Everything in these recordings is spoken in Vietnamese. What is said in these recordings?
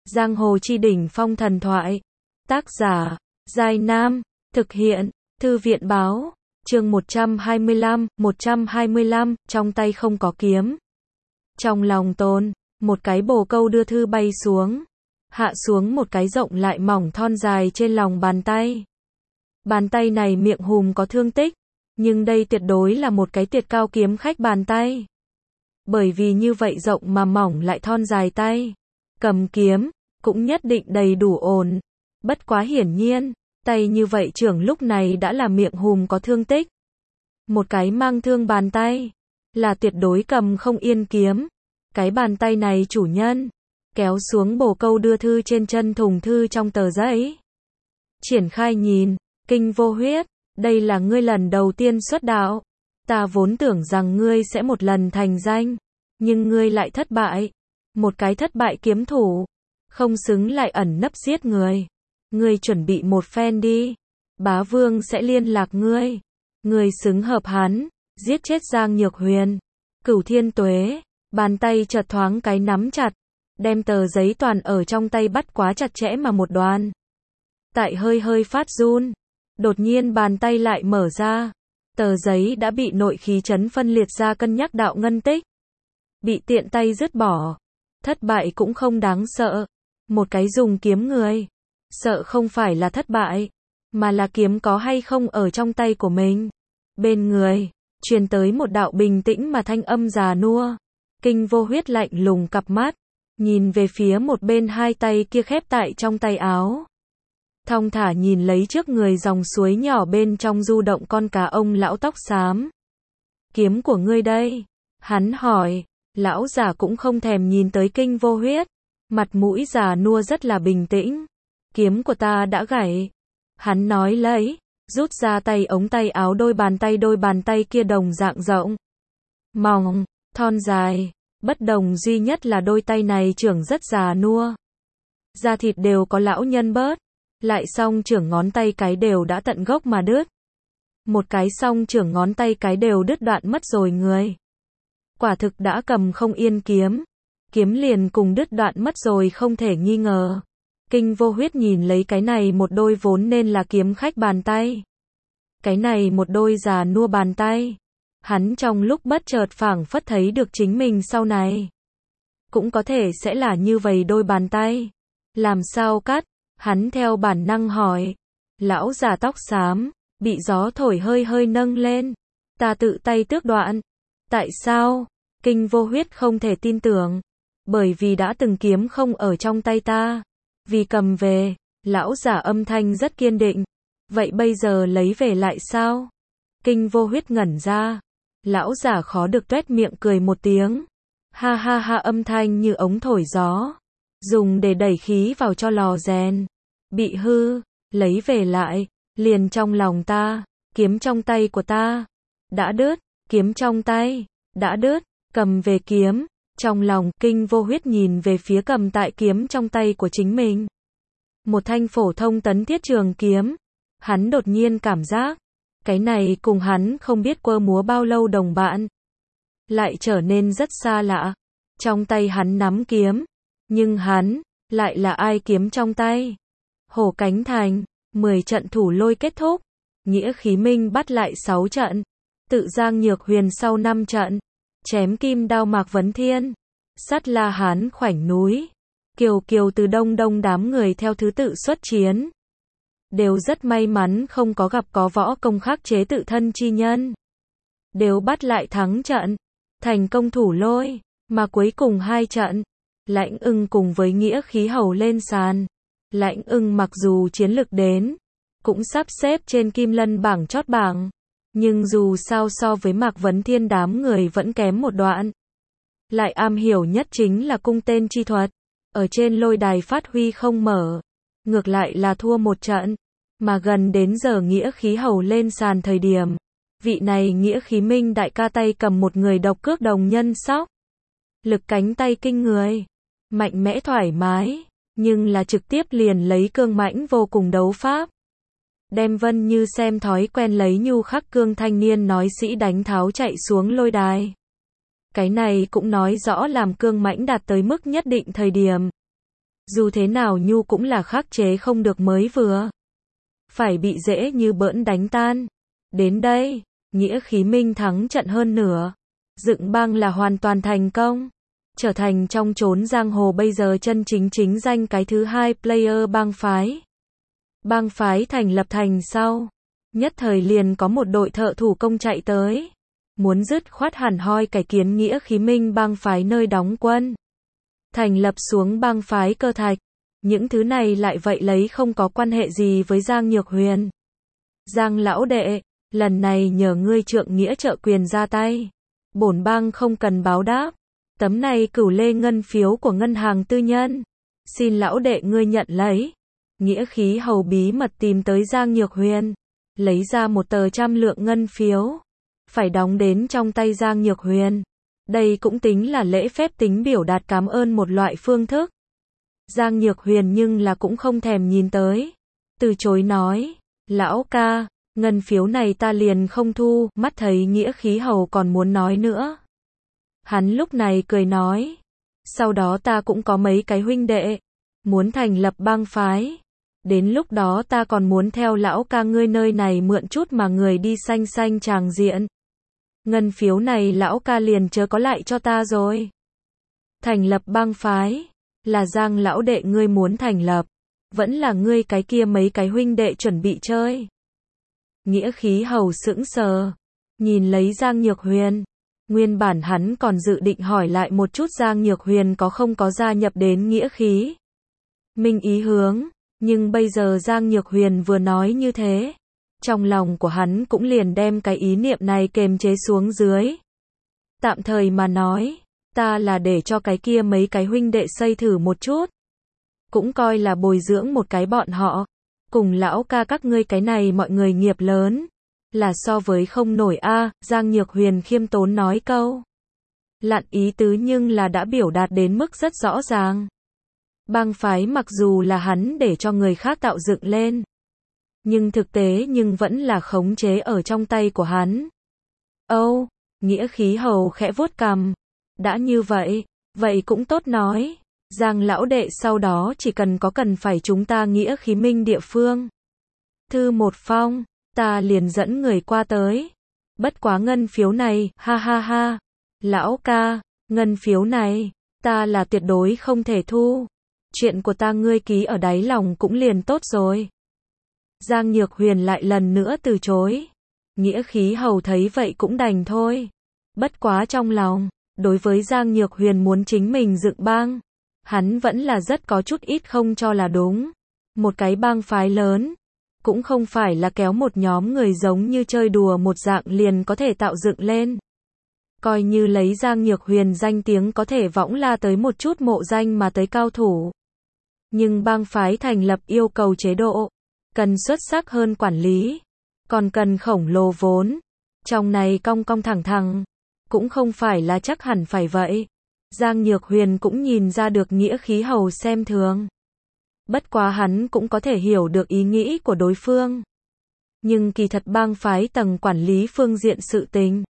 Giang hồ chi đỉnh phong thần thoại. Tác giả, Giai Nam. Thực hiện, Thư viện báo. Chương 125, trong tay không có kiếm. Trong lòng Tôn, một cái bồ câu đưa thư bay xuống. Hạ xuống một cái rộng lại mỏng thon dài trên lòng bàn tay. Bàn tay này miệng hùm có thương tích, nhưng đây tuyệt đối là một cái tuyệt cao kiếm khách bàn tay. Bởi vì như vậy rộng mà mỏng lại thon dài tay, cầm kiếm, cũng nhất định đầy đủ ổn. Bất quá hiển nhiên, tay như vậy trưởng lúc này đã là miệng hùm có thương tích. Một cái mang thương bàn tay, là tuyệt đối cầm không yên kiếm. Cái bàn tay này chủ nhân, kéo xuống bồ câu đưa thư trên chân thùng thư trong tờ giấy. Triển khai nhìn, Kinh Vô Huyết, đây là ngươi lần đầu tiên xuất đạo. Ta vốn tưởng rằng ngươi sẽ một lần thành danh, nhưng ngươi lại thất bại. Một cái thất bại kiếm thủ, không xứng lại ẩn nấp giết người. Ngươi chuẩn bị một phen đi, bá vương sẽ liên lạc ngươi. Ngươi xứng hợp hắn, giết chết Giang Nhược Huyền. Cửu Thiên Tuế, bàn tay chợt thoáng cái nắm chặt, đem tờ giấy toàn ở trong tay bắt quá chặt chẽ mà một đoàn. Tại hơi hơi phát run, đột nhiên bàn tay lại mở ra. Tờ giấy đã bị nội khí chấn phân liệt ra cân nhắc đạo ngân tích. Bị tiện tay dứt bỏ. Thất bại cũng không đáng sợ. Một cái dùng kiếm người. Sợ không phải là thất bại, mà là kiếm có hay không ở trong tay của mình. Bên người, truyền tới một đạo bình tĩnh mà thanh âm già nua. Kinh Vô Huyết lạnh lùng cặp mắt, nhìn về phía một bên hai tay kia khép tại trong tay áo. Thong thả nhìn lấy trước người dòng suối nhỏ bên trong du động con cá ông lão tóc xám. Kiếm của ngươi đây? Hắn hỏi. Lão giả cũng không thèm nhìn tới Kinh Vô Huyết. Mặt mũi già nua rất là bình tĩnh. Kiếm của ta đã gãy. Hắn nói lấy, rút ra tay ống tay áo đôi bàn tay kia đồng dạng rộng. Mỏng, thon dài, bất đồng duy nhất là đôi tay này trưởng rất già nua. Da thịt đều có lão nhân bớt. Lại song trưởng ngón tay cái đều đã tận gốc mà đứt. Một cái song trưởng ngón tay cái đều đứt đoạn mất rồi người. Quả thực đã cầm không yên kiếm. Kiếm liền cùng đứt đoạn mất rồi không thể nghi ngờ. Kinh Vô Huyết nhìn lấy cái này một đôi vốn nên là kiếm khách bàn tay. Cái này một đôi già nua bàn tay. Hắn trong lúc bất chợt phảng phất thấy được chính mình sau này. Cũng có thể sẽ là như vậy đôi bàn tay. Làm sao cắt? Hắn theo bản năng hỏi. Lão già tóc xám, bị gió thổi hơi hơi nâng lên. Ta tự tay tước đoạn. Tại sao? Kinh Vô Huyết không thể tin tưởng. Bởi vì đã từng kiếm không ở trong tay ta. Vì cầm về. Lão giả âm thanh rất kiên định. Vậy bây giờ lấy về lại sao? Kinh Vô Huyết ngẩn ra. Lão giả khó được tuét miệng cười một tiếng. Ha ha ha, âm thanh như ống thổi gió. Dùng để đẩy khí vào cho lò rèn. Bị hư, lấy về lại, liền trong lòng ta. Kiếm trong tay của ta đã đứt, kiếm trong tay đã đứt, cầm về kiếm. Trong lòng Kinh Vô Huyết nhìn về phía cầm tại kiếm trong tay của chính mình. Một thanh phổ thông tấn thiết trường kiếm. Hắn đột nhiên cảm giác, cái này cùng hắn không biết quơ múa bao lâu đồng bạn, lại trở nên rất xa lạ. Trong tay hắn nắm kiếm, nhưng hắn lại là ai kiếm trong tay? Hổ Cánh Thành, 10 trận thủ lôi kết thúc, Nghĩa Khí Minh bắt lại 6 trận, tự Giang Nhược Huyền sau 5 trận, chém kim đao Mạc Vấn Thiên, sắt La Hán khoảnh núi, Kiều Kiều từ đông đông đám người theo thứ tự xuất chiến. Đều rất may mắn không có gặp có võ công khắc chế tự thân chi nhân. Đều bắt lại thắng trận, thành công thủ lôi, mà cuối cùng 2 trận, Lãnh Ưng cùng với Nghĩa Khí Hầu lên sàn. Lãnh Ưng mặc dù chiến lực đến, cũng sắp xếp trên Kim Lân bảng chót bảng, nhưng dù sao so với Mạc Vấn Thiên đám người vẫn kém một đoạn. Lại am hiểu nhất chính là cung tên chi thuật, ở trên lôi đài phát huy không mở, ngược lại là thua một trận, mà gần đến giờ Nghĩa Khí Hầu lên sàn thời điểm, vị này Nghĩa Khí Minh đại ca tay cầm một người độc cước đồng nhân sóc, lực cánh tay kinh người, mạnh mẽ thoải mái, nhưng là trực tiếp liền lấy cương mãnh vô cùng đấu pháp. Đem Vân Như xem thói quen lấy nhu khắc cương thanh niên nói sĩ đánh tháo chạy xuống lôi đài. Cái này cũng nói rõ làm cương mãnh đạt tới mức nhất định thời điểm. Dù thế nào Nhu cũng là khắc chế không được mới vừa. Phải bị dễ như bỡn đánh tan. Đến đây, nghĩa khí Minh thắng trận hơn nửa. Dựng bang là hoàn toàn thành công. Trở thành trong chốn giang hồ bây giờ chân chính danh cái thứ hai player bang phái. Bang phái thành lập thành sau. Nhất thời liền có một đội thợ thủ công chạy tới. Muốn dứt khoát hẳn hoi cải kiến nghĩa khí Minh bang phái nơi đóng quân. Thành lập xuống bang phái Cơ Thạch. Những thứ này lại vậy lấy không có quan hệ gì với Giang Nhược Huyền. Giang lão đệ, lần này nhờ ngươi trượng nghĩa trợ quyền ra tay. Bổn bang không cần báo đáp. Tấm này cửu lê ngân phiếu của ngân hàng tư nhân. Xin lão đệ ngươi nhận lấy. Nghĩa khí hầu bí mật tìm tới Giang Nhược Huyền. Lấy ra một tờ 100 lượng ngân phiếu. Phải đóng đến trong tay Giang Nhược Huyền. Đây cũng tính là lễ phép tính biểu đạt cảm ơn một loại phương thức. Giang Nhược Huyền nhưng là cũng không thèm nhìn tới. Từ chối nói, lão ca, ngân phiếu này ta liền không thu, mắt thấy nghĩa khí hầu còn muốn nói nữa. Hắn lúc này cười nói, sau đó ta cũng có mấy cái huynh đệ, muốn thành lập bang phái. Đến lúc đó ta còn muốn theo lão ca ngươi nơi này mượn chút mà người đi xanh tràng diện. Ngân phiếu này lão ca liền chớ có lại cho ta rồi. Thành lập bang phái, là Giang lão đệ ngươi muốn thành lập, vẫn là ngươi cái kia mấy cái huynh đệ chuẩn bị chơi. Nghĩa khí hầu sững sờ, nhìn lấy Giang Nhược Huyền. Nguyên bản hắn còn dự định hỏi lại một chút Giang Nhược Huyền có không có gia nhập đến nghĩa khí Minh ý hướng, nhưng bây giờ Giang Nhược Huyền vừa nói như thế, trong lòng của hắn cũng liền đem cái ý niệm này kềm chế xuống dưới. Tạm thời mà nói, ta là để cho cái kia mấy cái huynh đệ xây thử một chút. Cũng coi là bồi dưỡng một cái bọn họ. Cùng lão ca các ngươi cái này mọi người nghiệp lớn. Là so với không nổi a. Giang Nhược Huyền khiêm tốn nói câu. Lặn ý tứ nhưng là đã biểu đạt đến mức rất rõ ràng. Bang phái mặc dù là hắn để cho người khác tạo dựng lên. Nhưng thực tế nhưng vẫn là khống chế ở trong tay của hắn. Âu, nghĩa khí hầu khẽ vuốt cằm. Đã như vậy, vậy cũng tốt nói. Giang lão đệ sau đó chỉ cần phải chúng ta nghĩa khí Minh địa phương. Thư một phong, ta liền dẫn người qua tới. Bất quá ngân phiếu này, ha ha ha. Lão ca, ngân phiếu này, ta là tuyệt đối không thể thu. Chuyện của ta ngươi ký ở đáy lòng cũng liền tốt rồi. Giang Nhược Huyền lại lần nữa từ chối. Nghĩa khí hầu thấy vậy cũng đành thôi. Bất quá trong lòng, đối với Giang Nhược Huyền muốn chính mình dựng bang, hắn vẫn là rất có chút ít không cho là đúng. Một cái bang phái lớn, cũng không phải là kéo một nhóm người giống như chơi đùa một dạng liền có thể tạo dựng lên. Coi như lấy Giang Nhược Huyền danh tiếng có thể võng la tới một chút mộ danh mà tới cao thủ. Nhưng bang phái thành lập yêu cầu chế độ, cần xuất sắc hơn quản lý, còn cần khổng lồ vốn. Trong này cong thẳng, cũng không phải là chắc hẳn phải vậy. Giang Nhược Huyền cũng nhìn ra được nghĩa khí hầu xem thường. Bất quá hắn cũng có thể hiểu được ý nghĩ của đối phương. Nhưng kỳ thật bang phái tầng quản lý phương diện sự tình,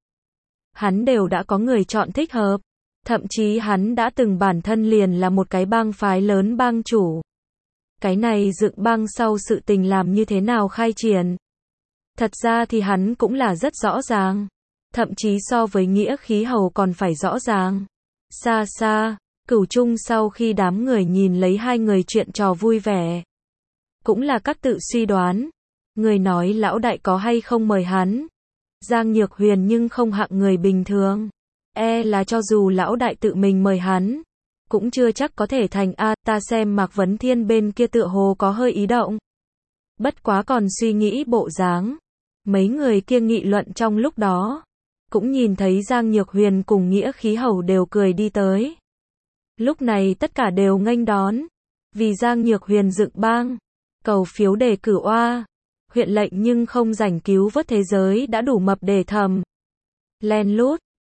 hắn đều đã có người chọn thích hợp. Thậm chí hắn đã từng bản thân liền là một cái bang phái lớn bang chủ. Cái này dựng bang sau sự tình làm như thế nào khai triển. Thật ra thì hắn cũng là rất rõ ràng. Thậm chí so với nghĩa khí hầu còn phải rõ ràng. Xa xa, Cửu Trung sau khi đám người nhìn lấy hai người chuyện trò vui vẻ. Cũng là các tự suy đoán. Người nói lão đại có hay không mời hắn. Giang Nhược Huyền nhưng không hạng người bình thường. Là cho dù lão đại tự mình mời hắn, cũng chưa chắc có thể thành a. Ta xem Mạc Vấn Thiên bên kia tựa hồ có hơi ý động. Bất quá còn suy nghĩ bộ dáng. Mấy người kia nghị luận trong lúc đó, cũng nhìn thấy Giang Nhược Huyền cùng nghĩa khí hầu đều cười đi tới. Lúc này tất cả đều nghênh đón. Vì Giang Nhược Huyền dựng bang, cầu phiếu đề cử oa. Huyện lệnh nhưng không rảnh cứu vớt thế giới đã đủ mập để thầm. Len lút,